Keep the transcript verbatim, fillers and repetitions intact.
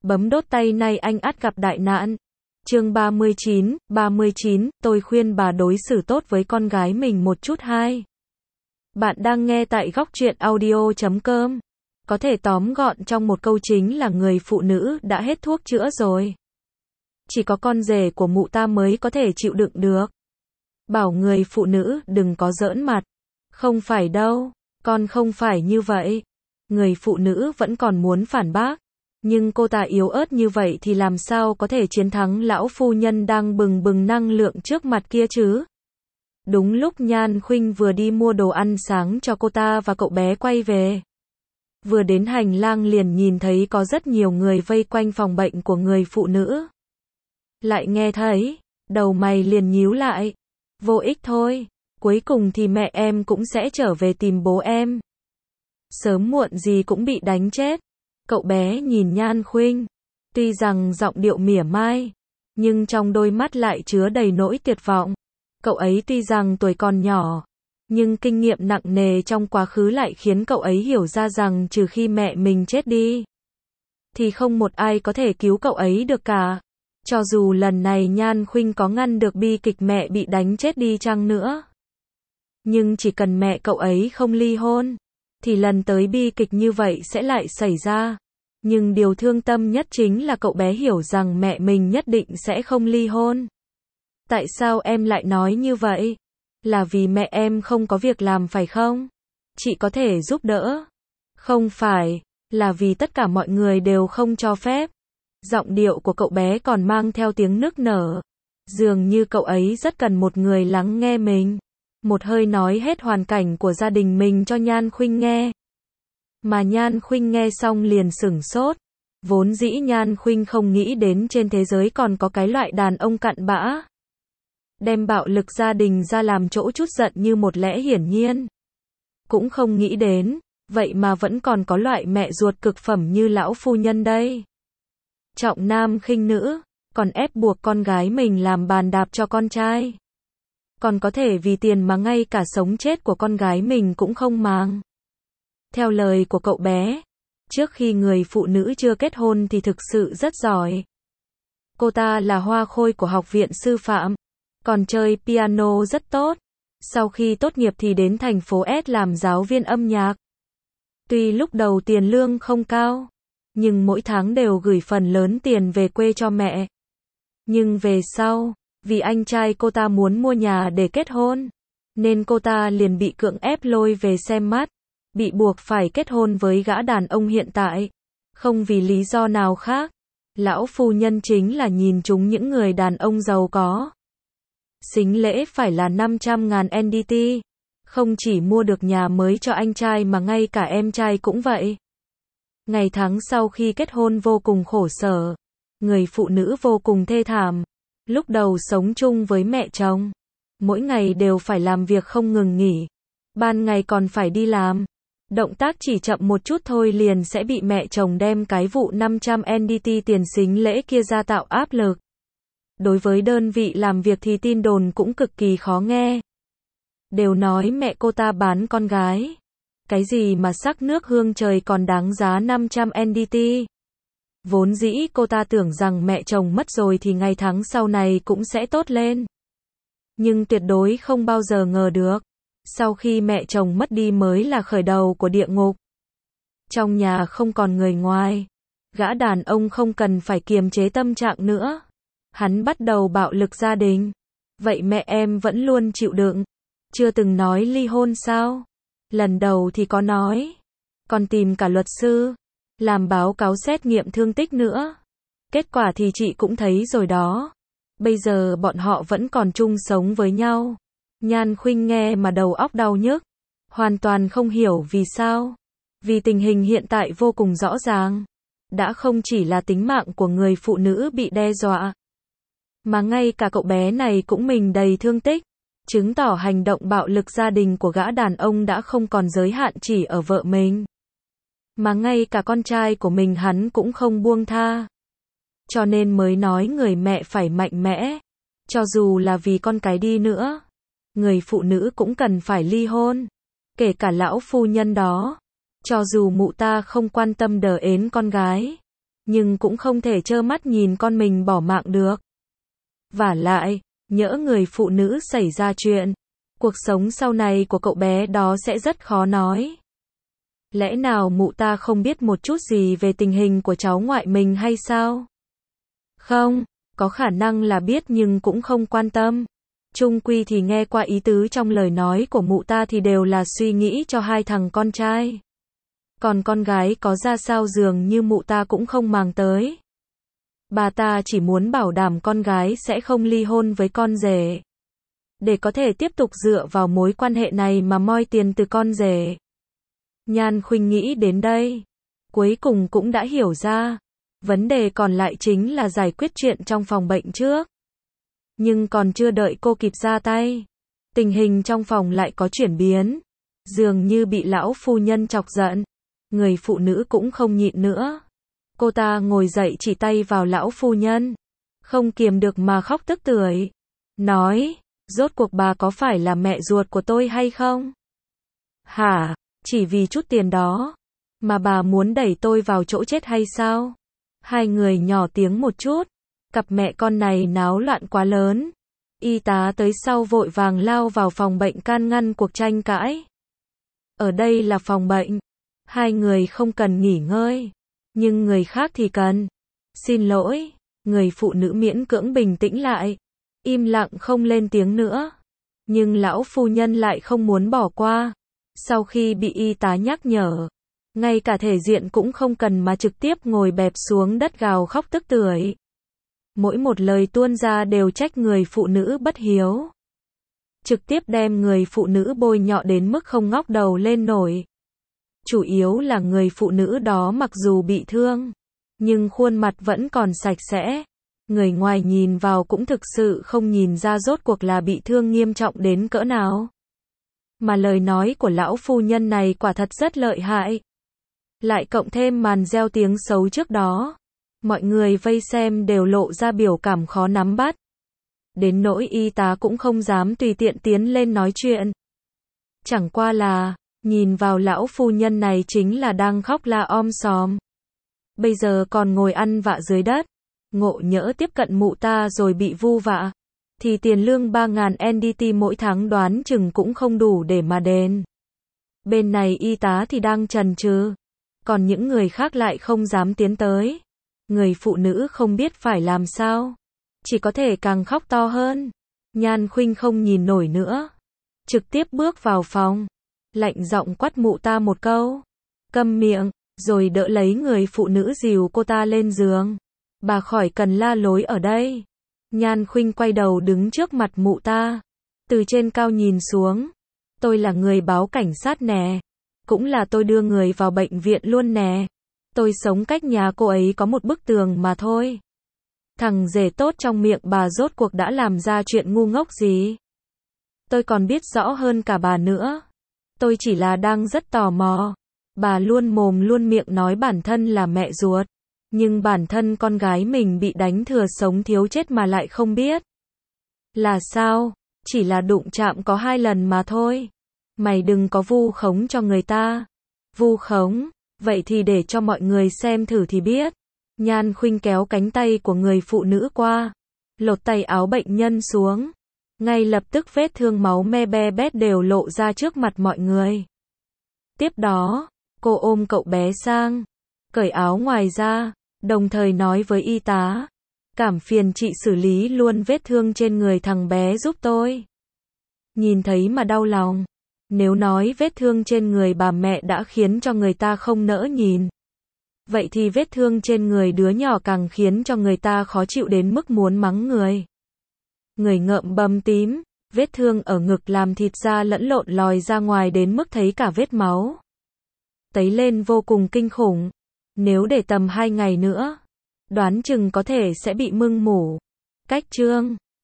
Bấm đốt tay nay anh ắt gặp đại nạn. Chương ba mươi chín, ba mươi chín, tôi khuyên bà đối xử tốt với con gái mình một chút hai. Bạn đang nghe tại góc truyện audio chấm com. Có thể tóm gọn trong một câu chính là người phụ nữ đã hết thuốc chữa rồi. Chỉ có con rể của mụ ta mới có thể chịu đựng được. Bảo người phụ nữ đừng có giỡn mặt. Không phải đâu, con không phải như vậy. Người phụ nữ vẫn còn muốn phản bác. Nhưng cô ta yếu ớt như vậy thì làm sao có thể chiến thắng lão phu nhân đang bừng bừng năng lượng trước mặt kia chứ? Đúng lúc Nhan Khuynh vừa đi mua đồ ăn sáng cho cô ta và cậu bé quay về. Vừa đến hành lang liền nhìn thấy có rất nhiều người vây quanh phòng bệnh của người phụ nữ. Lại nghe thấy, đầu mày liền nhíu lại. Vô ích thôi, cuối cùng thì mẹ em cũng sẽ trở về tìm bố em. Sớm muộn gì cũng bị đánh chết. Cậu bé nhìn Nhan Khuynh, tuy rằng giọng điệu mỉa mai, nhưng trong đôi mắt lại chứa đầy nỗi tuyệt vọng. Cậu ấy tuy rằng tuổi còn nhỏ, nhưng kinh nghiệm nặng nề trong quá khứ lại khiến cậu ấy hiểu ra rằng trừ khi mẹ mình chết đi, thì không một ai có thể cứu cậu ấy được cả. Cho dù lần này Nhan Khuynh có ngăn được bi kịch mẹ bị đánh chết đi chăng nữa. Nhưng chỉ cần mẹ cậu ấy không ly hôn, thì lần tới bi kịch như vậy sẽ lại xảy ra. Nhưng điều thương tâm nhất chính là cậu bé hiểu rằng mẹ mình nhất định sẽ không ly hôn. Tại sao em lại nói như vậy? Là vì mẹ em không có việc làm phải không? Chị có thể giúp đỡ. Không phải, là vì tất cả mọi người đều không cho phép. Giọng điệu của cậu bé còn mang theo tiếng nức nở. Dường như cậu ấy rất cần một người lắng nghe mình. Một hơi nói hết hoàn cảnh của gia đình mình cho Nhan Khuynh nghe. Mà Nhan Khuynh nghe xong liền sửng sốt. Vốn dĩ Nhan Khuynh không nghĩ đến trên thế giới còn có cái loại đàn ông cặn bã. Đem bạo lực gia đình ra làm chỗ trút giận như một lẽ hiển nhiên. Cũng không nghĩ đến, vậy mà vẫn còn có loại mẹ ruột cực phẩm như lão phu nhân đây. Trọng nam khinh nữ, còn ép buộc con gái mình làm bàn đạp cho con trai. Còn có thể vì tiền mà ngay cả sống chết của con gái mình cũng không màng. Theo lời của cậu bé, trước khi người phụ nữ chưa kết hôn thì thực sự rất giỏi. Cô ta là hoa khôi của học viện sư phạm, còn chơi piano rất tốt. Sau khi tốt nghiệp thì đến thành phố S làm giáo viên âm nhạc. Tuy lúc đầu tiền lương không cao, nhưng mỗi tháng đều gửi phần lớn tiền về quê cho mẹ. Nhưng về sau, vì anh trai cô ta muốn mua nhà để kết hôn, nên cô ta liền bị cưỡng ép lôi về xem mắt, bị buộc phải kết hôn với gã đàn ông hiện tại. Không vì lý do nào khác, lão phu nhân chính là nhìn trúng những người đàn ông giàu có. Sính lễ phải là năm trăm ngàn en đê tê, không chỉ mua được nhà mới cho anh trai mà ngay cả em trai cũng vậy. Ngày tháng sau khi kết hôn vô cùng khổ sở, người phụ nữ vô cùng thê thảm. Lúc đầu sống chung với mẹ chồng, mỗi ngày đều phải làm việc không ngừng nghỉ, ban ngày còn phải đi làm. Động tác chỉ chậm một chút thôi liền sẽ bị mẹ chồng đem cái vụ năm trăm en đê tê tiền sính lễ kia ra tạo áp lực. Đối với đơn vị làm việc thì tin đồn cũng cực kỳ khó nghe. Đều nói mẹ cô ta bán con gái. Cái gì mà sắc nước hương trời còn đáng giá năm trăm en đê tê. Vốn dĩ cô ta tưởng rằng mẹ chồng mất rồi thì ngày tháng sau này cũng sẽ tốt lên. Nhưng tuyệt đối không bao giờ ngờ được. Sau khi mẹ chồng mất đi mới là khởi đầu của địa ngục. Trong nhà không còn người ngoài. Gã đàn ông không cần phải kiềm chế tâm trạng nữa. Hắn bắt đầu bạo lực gia đình. Vậy mẹ em vẫn luôn chịu đựng. Chưa từng nói ly hôn sao? Lần đầu thì có nói. Còn tìm cả luật sư. Làm báo cáo xét nghiệm thương tích nữa. Kết quả thì chị cũng thấy rồi đó. Bây giờ bọn họ vẫn còn chung sống với nhau. Nhan Khuynh nghe mà đầu óc đau nhức. Hoàn toàn không hiểu vì sao. Vì tình hình hiện tại vô cùng rõ ràng. Đã không chỉ là tính mạng của người phụ nữ bị đe dọa, mà ngay cả cậu bé này cũng mình đầy thương tích. Chứng tỏ hành động bạo lực gia đình của gã đàn ông đã không còn giới hạn chỉ ở vợ mình. Mà ngay cả con trai của mình hắn cũng không buông tha. Cho nên mới nói người mẹ phải mạnh mẽ. Cho dù là vì con cái đi nữa, người phụ nữ cũng cần phải ly hôn. Kể cả lão phu nhân đó. Cho dù mụ ta không quan tâm đờ ến con gái, nhưng cũng không thể trơ mắt nhìn con mình bỏ mạng được. Vả lại, nhỡ người phụ nữ xảy ra chuyện, cuộc sống sau này của cậu bé đó sẽ rất khó nói. Lẽ nào mụ ta không biết một chút gì về tình hình của cháu ngoại mình hay sao? Không, có khả năng là biết nhưng cũng không quan tâm. Chung quy thì nghe qua ý tứ trong lời nói của mụ ta thì đều là suy nghĩ cho hai thằng con trai. Còn con gái có ra sao dường như mụ ta cũng không màng tới. Bà ta chỉ muốn bảo đảm con gái sẽ không ly hôn với con rể. Để có thể tiếp tục dựa vào mối quan hệ này mà moi tiền từ con rể. Nhan Khuynh nghĩ đến đây. Cuối cùng cũng đã hiểu ra. Vấn đề còn lại chính là giải quyết chuyện trong phòng bệnh trước. Nhưng còn chưa đợi cô kịp ra tay. Tình hình trong phòng lại có chuyển biến. Dường như bị lão phu nhân chọc giận. Người phụ nữ cũng không nhịn nữa. Cô ta ngồi dậy chỉ tay vào lão phu nhân. Không kiềm được mà khóc tức tưởi. Nói, rốt cuộc bà có phải là mẹ ruột của tôi hay không? Hả, chỉ vì chút tiền đó. Mà bà muốn đẩy tôi vào chỗ chết hay sao? Hai người nhỏ tiếng một chút. Cặp mẹ con này náo loạn quá lớn. Y tá tới sau vội vàng lao vào phòng bệnh can ngăn cuộc tranh cãi. Ở đây là phòng bệnh. Hai người không cần nghỉ ngơi. Nhưng người khác thì cần. Xin lỗi. Người phụ nữ miễn cưỡng bình tĩnh lại. Im lặng không lên tiếng nữa. Nhưng lão phu nhân lại không muốn bỏ qua. Sau khi bị y tá nhắc nhở. Ngay cả thể diện cũng không cần mà trực tiếp ngồi bẹp xuống đất gào khóc tức tưởi. Mỗi một lời tuôn ra đều trách người phụ nữ bất hiếu. Trực tiếp đem người phụ nữ bôi nhọ đến mức không ngóc đầu lên nổi. Chủ yếu là người phụ nữ đó mặc dù bị thương, nhưng khuôn mặt vẫn còn sạch sẽ. Người ngoài nhìn vào cũng thực sự không nhìn ra rốt cuộc là bị thương nghiêm trọng đến cỡ nào. Mà lời nói của lão phu nhân này quả thật rất lợi hại. Lại cộng thêm màn gieo tiếng xấu trước đó. Mọi người vây xem đều lộ ra biểu cảm khó nắm bắt. Đến nỗi y tá cũng không dám tùy tiện tiến lên nói chuyện. Chẳng qua là, nhìn vào lão phu nhân này chính là đang khóc la om sòm. Bây giờ còn ngồi ăn vạ dưới đất. Ngộ nhỡ tiếp cận mụ ta rồi bị vu vạ. Thì tiền lương ba nghìn en đê tê mỗi tháng đoán chừng cũng không đủ để mà đền. Bên này y tá thì đang chần chừ. Còn những người khác lại không dám tiến tới. Người phụ nữ không biết phải làm sao. Chỉ có thể càng khóc to hơn. Nhan Khuynh không nhìn nổi nữa. Trực tiếp bước vào phòng. Lạnh giọng quát mụ ta một câu. Câm miệng. Rồi đỡ lấy người phụ nữ dìu cô ta lên giường. Bà khỏi cần la lối ở đây. Nhan Khuynh quay đầu đứng trước mặt mụ ta. Từ trên cao nhìn xuống. Tôi là người báo cảnh sát nè. Cũng là tôi đưa người vào bệnh viện luôn nè. Tôi sống cách nhà cô ấy có một bức tường mà thôi. Thằng rể tốt trong miệng bà rốt cuộc đã làm ra chuyện ngu ngốc gì? Tôi còn biết rõ hơn cả bà nữa. Tôi chỉ là đang rất tò mò. Bà luôn mồm luôn miệng nói bản thân là mẹ ruột. Nhưng bản thân con gái mình bị đánh thừa sống thiếu chết mà lại không biết. Là sao? Chỉ là đụng chạm có hai lần mà thôi. Mày đừng có vu khống cho người ta. Vu khống? Vậy thì để cho mọi người xem thử thì biết. Nhan Khuynh kéo cánh tay của người phụ nữ qua. Lột tay áo bệnh nhân xuống. Ngay lập tức vết thương máu me be bét đều lộ ra trước mặt mọi người. Tiếp đó, cô ôm cậu bé sang. Cởi áo ngoài ra. Đồng thời nói với y tá. Cảm phiền chị xử lý luôn vết thương trên người thằng bé giúp tôi. Nhìn thấy mà đau lòng. Nếu nói vết thương trên người bà mẹ đã khiến cho người ta không nỡ nhìn. Vậy thì vết thương trên người đứa nhỏ càng khiến cho người ta khó chịu đến mức muốn mắng người. Người ngợm bầm tím, vết thương ở ngực làm thịt da lẫn lộn lòi ra ngoài đến mức thấy cả vết máu. Tấy lên vô cùng kinh khủng. Nếu để tầm hai ngày nữa, đoán chừng có thể sẽ bị mưng mủ. Cách chương